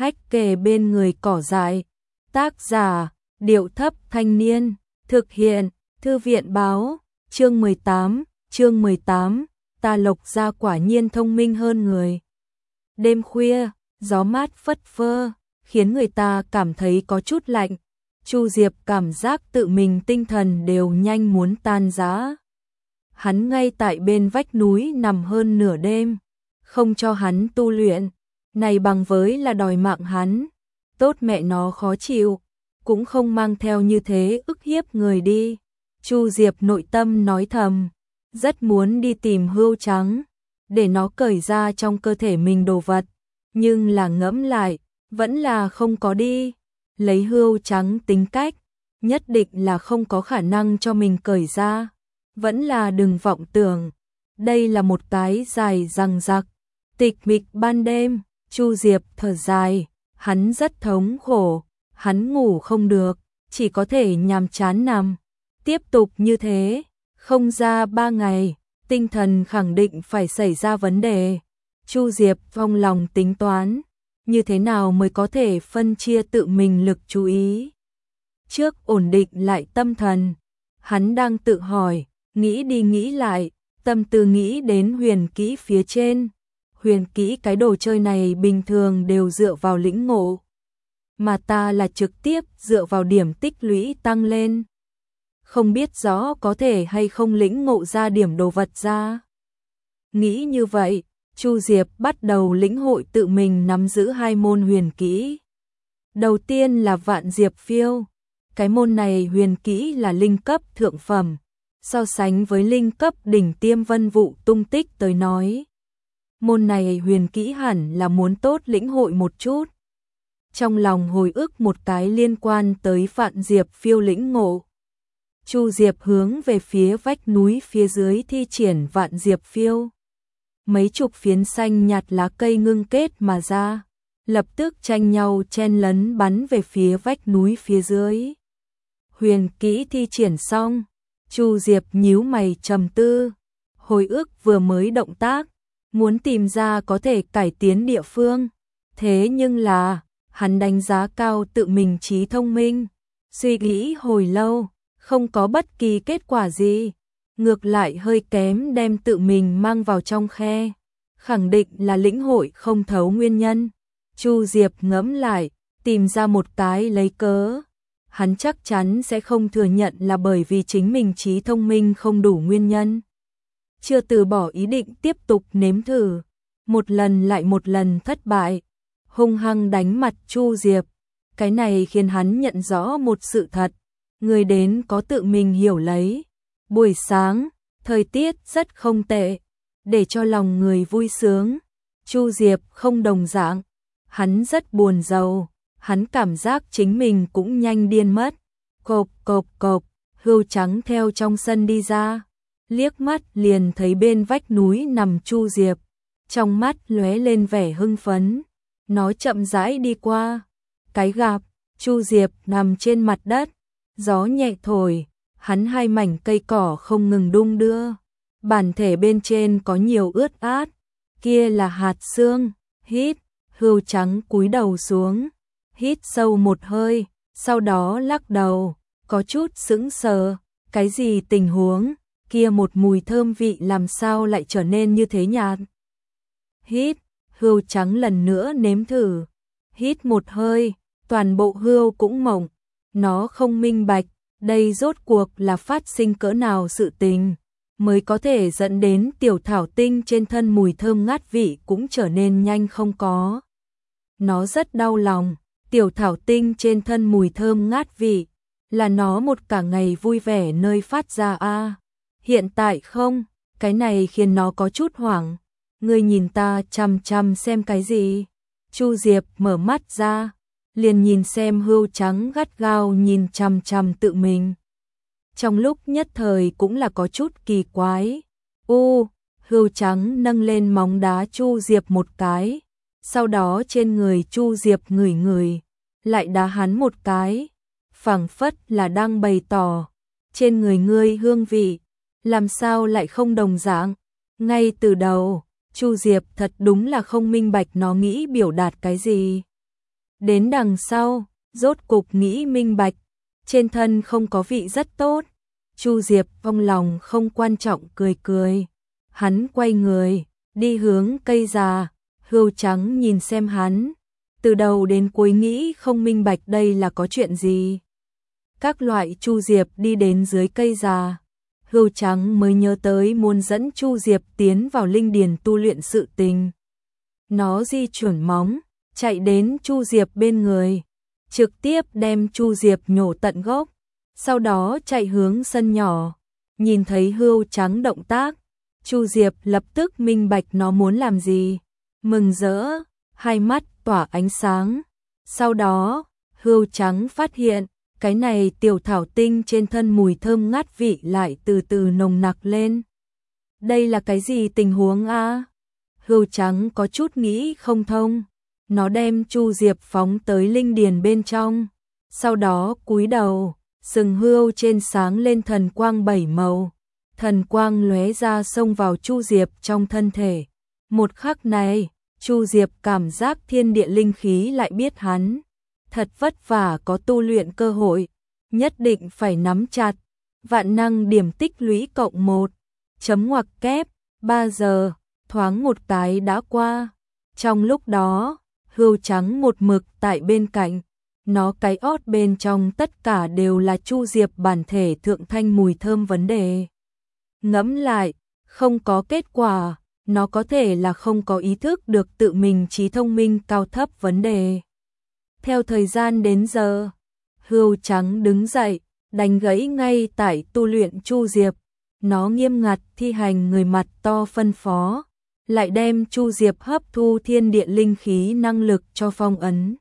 hách kề bên người cỏ dại. Tác giả, Điệu Thấp Thanh Niên, thực hiện, Thư viện Báo, chương 18, ta Lộc Gia quả nhiên thông minh hơn người. Đêm khuya, gió mát phất phơ, khiến người ta cảm thấy có chút lạnh. Chu Diệp cảm giác tự mình tinh thần đều nhanh muốn tan rã. Hắn ngay tại bên vách núi nằm hơn nửa đêm, không cho hắn tu luyện, này bằng với là đòi mạng hắn. Tốt mẹ nó khó chịu, cũng không mang theo như thế ức hiếp người đi. Chu Diệp nội tâm nói thầm, rất muốn đi tìm Hươu Trắng, để nó cởi ra trong cơ thể mình đồ vật, nhưng là ngẫm lại, vẫn là không có đi. Lấy Hươu Trắng tính cách, nhất định là không có khả năng cho mình cởi ra, vẫn là đừng vọng tưởng. Đây là một cái dài dằng dặc, tịch mịch ban đêm. Chu Diệp thở dài, hắn rất thống khổ, hắn ngủ không được, chỉ có thể nhàm chán nằm. Tiếp tục như thế, không ra 3 ngày, tinh thần khẳng định phải xảy ra vấn đề. Chu Diệp trong lòng tính toán, như thế nào mới có thể phân chia tự mình lực chú ý. Trước ổn định lại tâm thần, hắn đang tự hỏi, nghĩ đi nghĩ lại, tâm tư nghĩ đến huyền kỹ phía trên. Huyền kỹ cái đồ chơi này bình thường đều dựa vào lĩnh ngộ, mà ta là trực tiếp dựa vào điểm tích lũy tăng lên. Không biết rõ có thể hay không lĩnh ngộ ra điểm đồ vật ra. Nghĩ như vậy, Chu Diệp bắt đầu lĩnh hội tự mình nắm giữ 2 môn huyền kỹ. Đầu tiên là Vạn Diệp Phiêu. Cái môn này huyền kỹ là linh cấp thượng phẩm, so sánh với linh cấp đỉnh tiêm Vân Vụ Tung Tích tới nói, môn này huyền kỹ hẳn là muốn tốt lĩnh hội một chút. Trong lòng hồi ức một cái liên quan tới Vạn Diệp Phiêu lĩnh ngộ, Chu Diệp hướng về phía vách núi phía dưới thi triển Vạn Diệp Phiêu. Mấy chục phiến xanh nhạt lá cây ngưng kết mà ra, lập tức tranh nhau chen lấn bắn về phía vách núi phía dưới. Huyền kỹ thi triển xong, Chu Diệp nhíu mày trầm tư, hồi ức vừa mới động tác, muốn tìm ra có thể cải tiến địa phương. Thế nhưng là, hắn đánh giá cao tự mình trí thông minh, suy nghĩ hồi lâu, không có bất kỳ kết quả gì, ngược lại hơi kém đem tự mình mang vào trong khe, khẳng định là lĩnh hội không thấu nguyên nhân. Chu Diệp ngẫm lại, tìm ra một cái lấy cớ. Hắn chắc chắn sẽ không thừa nhận là bởi vì chính mình trí thông minh không đủ nguyên nhân. Chưa từ bỏ ý định tiếp tục nếm thử, một lần lại một lần thất bại, hung hăng đánh mặt Chu Diệp. Cái này khiến hắn nhận rõ một sự thật, người đến có tự mình hiểu lấy. Buổi sáng, thời tiết rất không tệ, để cho lòng người vui sướng. Chu Diệp không đồng dạng, hắn rất buồn rầu, hắn cảm giác chính mình cũng nhanh điên mất. Cộp cộp cộp, Hươu Trắng theo trong sân đi ra, liếc mắt liền thấy bên vách núi nằm Chu Diệp, trong mắt lóe lên vẻ hưng phấn. Nó chậm rãi đi qua, cái gặp Chu Diệp nằm trên mặt đất, gió nhẹ thổi, hắn 2 mảnh cây cỏ không ngừng đung đưa, bản thể bên trên có nhiều ướt át, kia là hạt xương. Hít, Hươu Trắng cúi đầu xuống, hít sâu một hơi, sau đó lắc đầu, có chút sững sờ, cái gì tình huống, kia một mùi thơm vị làm sao lại trở nên như thế nhạt. Hít, Hươu Trắng lần nữa nếm thử, hít một hơi, toàn bộ hươu cũng mộng, nó không minh bạch, đây rốt cuộc là phát sinh cỡ nào sự tình, mới có thể dẫn đến tiểu thảo tinh trên thân mùi thơm ngát vị cũng trở nên nhanh không có. Nó rất đau lòng, tiểu thảo tinh trên thân mùi thơm ngát vị, là nó một cả ngày vui vẻ nơi phát ra a. Hiện tại không, cái này khiến nó có chút hoảng. Ngươi nhìn ta chằm chằm xem cái gì? Chu Diệp mở mắt ra, liền nhìn xem Hươu Trắng gắt gao nhìn chằm chằm tự mình. Trong lúc nhất thời cũng là có chút kỳ quái. Hươu Trắng nâng lên móng đá Chu Diệp một cái, sau đó trên người Chu Diệp ngửi ngửi, lại đá hắn một cái, phảng phất là đang bày tỏ, trên người ngươi hương vị, làm sao lại không đồng dạng. Ngay từ đầu, Chu Diệp thật đúng là không minh bạch nó nghĩ biểu đạt cái gì. Đến đằng sau, rốt cục nghĩ minh bạch, trên thân không có vị rất tốt. Chu Diệp trong lòng không quan trọng cười cười. Hắn quay người, đi hướng cây già, Hươu Trắng nhìn xem hắn. Từ đầu đến cuối nghĩ không minh bạch đây là có chuyện gì. Các loại Chu Diệp đi đến dưới cây già. Hươu Trắng mới nhớ tới muốn dẫn Chu Diệp tiến vào linh điền tu luyện sự tình. Nó di chuyển móng, chạy đến Chu Diệp bên người, trực tiếp đem Chu Diệp nhổ tận gốc, sau đó chạy hướng sân nhỏ. Nhìn thấy Hươu Trắng động tác, Chu Diệp lập tức minh bạch nó muốn làm gì, mừng rỡ, hai mắt tỏa ánh sáng. Sau đó, Hươu Trắng phát hiện, cái này tiểu thảo tinh trên thân mùi thơm ngát vị lại từ từ nồng nặc lên. Đây là cái gì tình huống a? Hươu Trắng có chút nghĩ không thông. Nó đem Chu Diệp phóng tới linh điền bên trong, sau đó cúi đầu, sừng hươu trên sáng lên thần quang 7 màu. Thần quang lóe ra xông vào Chu Diệp trong thân thể. Một khắc này, Chu Diệp cảm giác thiên địa linh khí lại biết hắn thật vất vả có tu luyện cơ hội, nhất định phải nắm chặt. Vạn năng điểm tích lũy cộng 1, chấm ngoặc kép, 3 giờ, thoáng một cái đã qua. Trong lúc đó, Hươu Trắng một mực tại bên cạnh, nó cái ót bên trong tất cả đều là Chu Diệp bản thể thượng thanh mùi thơm vấn đề. Ngẫm lại, không có kết quả, nó có thể là không có ý thức được tự mình trí thông minh cao thấp vấn đề. Theo thời gian đến giờ, Hươu Trắng đứng dậy, đánh gãy ngay tại tu luyện Chu Diệp. Nó nghiêm ngặt thi hành người mặt to phân phó, lại đem Chu Diệp hấp thu thiên địa linh khí năng lực cho phong ấn.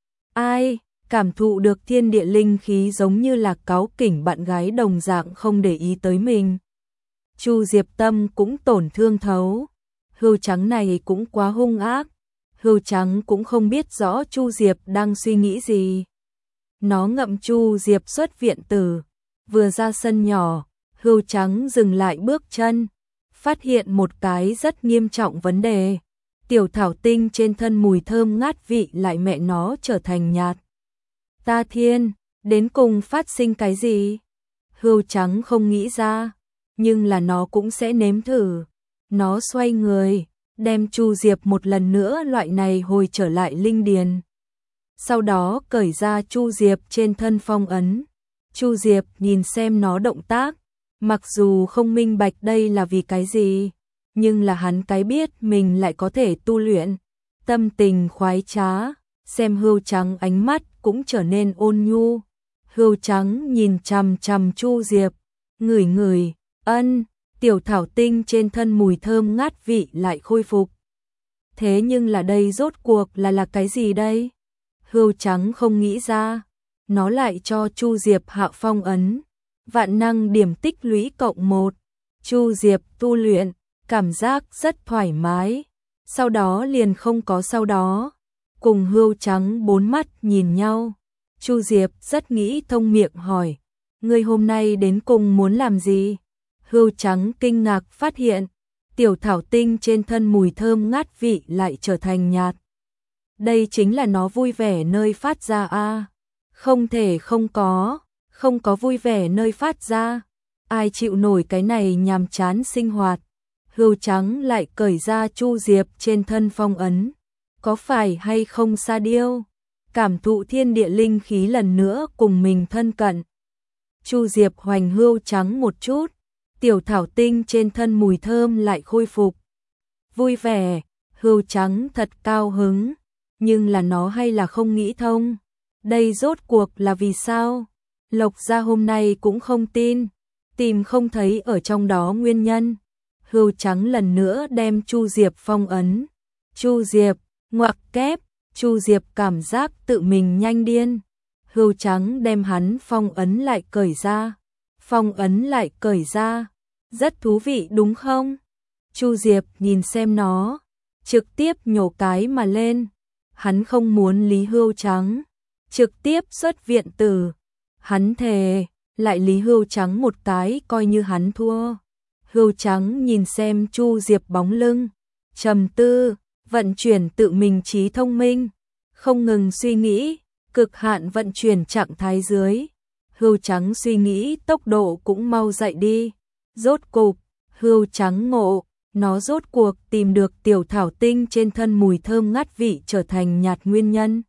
Ai, cảm thụ được thiên địa linh khí giống như là cáu kỉnh bạn gái đồng dạng không để ý tới mình. Chu Diệp tâm cũng tổn thương thấu. Hươu Trắng này cũng quá hung ác. Hươu Trắng cũng không biết rõ Chu Diệp đang suy nghĩ gì. Nó ngậm Chu Diệp xuất viện tử. Vừa ra sân nhỏ, Hươu Trắng dừng lại bước chân, phát hiện một cái rất nghiêm trọng vấn đề. Tiểu thảo tinh trên thân mùi thơm ngát vị lại mẹ nó trở thành nhạt. Ta thiên, đến cùng phát sinh cái gì? Hươu Trắng không nghĩ ra, nhưng là nó cũng sẽ nếm thử. Nó xoay người, đem Chu Diệp một lần nữa loại này hồi trở lại linh điền. Sau đó cởi ra Chu Diệp trên thân phong ấn. Chu Diệp nhìn xem nó động tác, mặc dù không minh bạch đây là vì cái gì, nhưng là hắn cái biết mình lại có thể tu luyện. Tâm tình khoái trá, xem Hươu Trắng ánh mắt cũng trở nên ôn nhu. Hươu Trắng nhìn chằm chằm Chu Diệp, ngửi ngửi, ân, tiểu thảo tinh trên thân mùi thơm ngát vị lại khôi phục. Thế nhưng là đây rốt cuộc là cái gì đây? Hươu Trắng không nghĩ ra, nó lại cho Chu Diệp hạ phong ấn. Vạn năng điểm tích lũy cộng 1. Chu Diệp tu luyện, cảm giác rất thoải mái. Sau đó liền không có sau đó. Cùng Hươu Trắng bốn mắt nhìn nhau. Chu Diệp rất nghĩ thông miệng hỏi, ngươi hôm nay đến cùng muốn làm gì? Hươu Trắng kinh ngạc phát hiện, tiểu thảo tinh trên thân mùi thơm ngát vị lại trở thành nhạt. Đây chính là nó vui vẻ nơi phát ra a. Không thể không có vui vẻ nơi phát ra. Ai chịu nổi cái này nhàm chán sinh hoạt. Hươu Trắng lại cởi ra Chu Diệp trên thân phong ấn. Có phải hay không sa điêu? Cảm thụ thiên địa linh khí lần nữa cùng mình thân cận. Chu Diệp hoành Hươu Trắng một chút. Tiểu thảo tinh trên thân mùi thơm lại khôi phục. Vui vẻ, Hươu Trắng thật cao hứng. Nhưng là nó hay là không nghĩ thông. Đây rốt cuộc là vì sao? Lộc gia hôm nay cũng không tin, tìm không thấy ở trong đó nguyên nhân. Hươu Trắng lần nữa đem Chu Diệp phong ấn. Chu Diệp, ngoặc kép, Chu Diệp cảm giác tự mình nhanh điên. Hươu Trắng đem hắn phong ấn lại cởi ra. Phong ấn lại cởi ra. Rất thú vị đúng không? Chu Diệp nhìn xem nó, trực tiếp nhổ cái mà lên. Hắn không muốn lý Hươu Trắng, trực tiếp xuất viện tử. Hắn thề, lại lý Hươu Trắng một cái coi như hắn thua. Hươu Trắng nhìn xem Chu Diệp bóng lưng, trầm tư, vận chuyển tự mình trí thông minh. không ngừng suy nghĩ, cực hạn vận chuyển trạng thái dưới. Hươu trắng suy nghĩ tốc độ cũng mau dậy đi. Rốt cục, hươu trắng ngộ, nó rốt cuộc tìm được tiểu thảo tinh trên thân mùi thơm ngát vị trở thành nhạt nguyên nhân.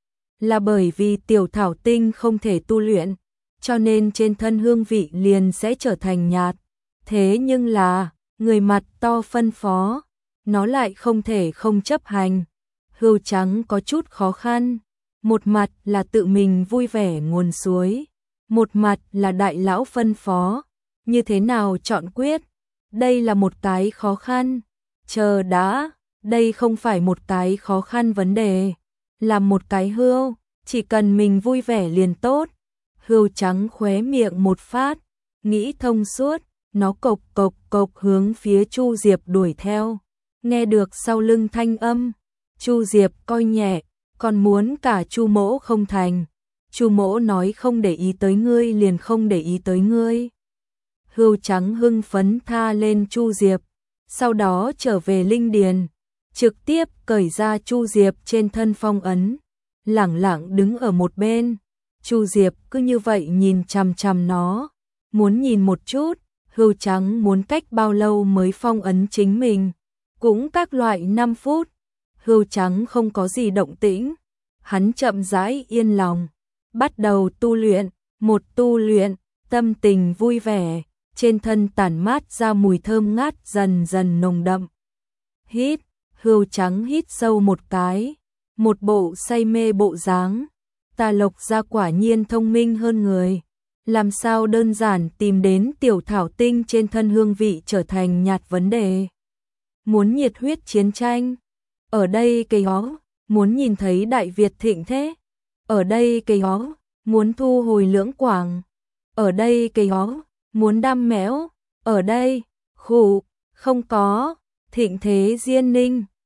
Là bởi vì tiểu thảo tinh không thể tu luyện, cho nên trên thân hương vị liền sẽ trở thành nhạt. Thế nhưng là, người mặt to phân phó, nó lại không thể không chấp hành. Hươu trắng có chút khó khăn, một mặt là tự mình vui vẻ nguồn suối, một mặt là đại lão phân phó, như thế nào chọn quyết? Đây là một cái khó khăn. Chờ đã, đây không phải một cái khó khăn vấn đề, là một cái hươu, chỉ cần mình vui vẻ liền tốt. Hươu trắng khóe miệng một phát, nghĩ thông suốt, nó cộc cộc cộc hướng phía Chu Diệp đuổi theo. Nghe được sau lưng thanh âm, Chu Diệp coi nhẹ, còn muốn cả Chu Mỗ không thành. Chu Mỗ nói không để ý tới ngươi liền không để ý tới ngươi. Hươu trắng hưng phấn tha lên Chu Diệp, sau đó trở về linh điền, trực tiếp cởi ra Chu Diệp trên thân phong ấn, lẳng lặng đứng ở một bên. Chu Diệp cứ như vậy nhìn chằm chằm nó, muốn nhìn một chút, hươu trắng muốn cách bao lâu mới phong ấn chính mình, cũng các loại 5 phút. Hươu trắng không có gì động tĩnh, hắn chậm rãi yên lòng, bắt đầu tu luyện, một tu luyện, tâm tình vui vẻ, trên thân tản mát ra mùi thơm ngát dần dần nồng đậm. Hít, hươu trắng hít sâu một cái, một bộ say mê bộ dáng. Tà Lộc Gia quả nhiên thông minh hơn người, làm sao đơn giản tìm đến tiểu thảo tinh trên thân hương vị trở thành nhạt vấn đề. Muốn nhiệt huyết chiến tranh, ở đây cây ó, muốn nhìn thấy Đại Việt thịnh thế, ở đây cây ó, muốn thu hồi Lưỡng Quảng, ở đây cây ó, muốn đam mẽo, ở đây, khụ, không có, thịnh thế Diên Ninh.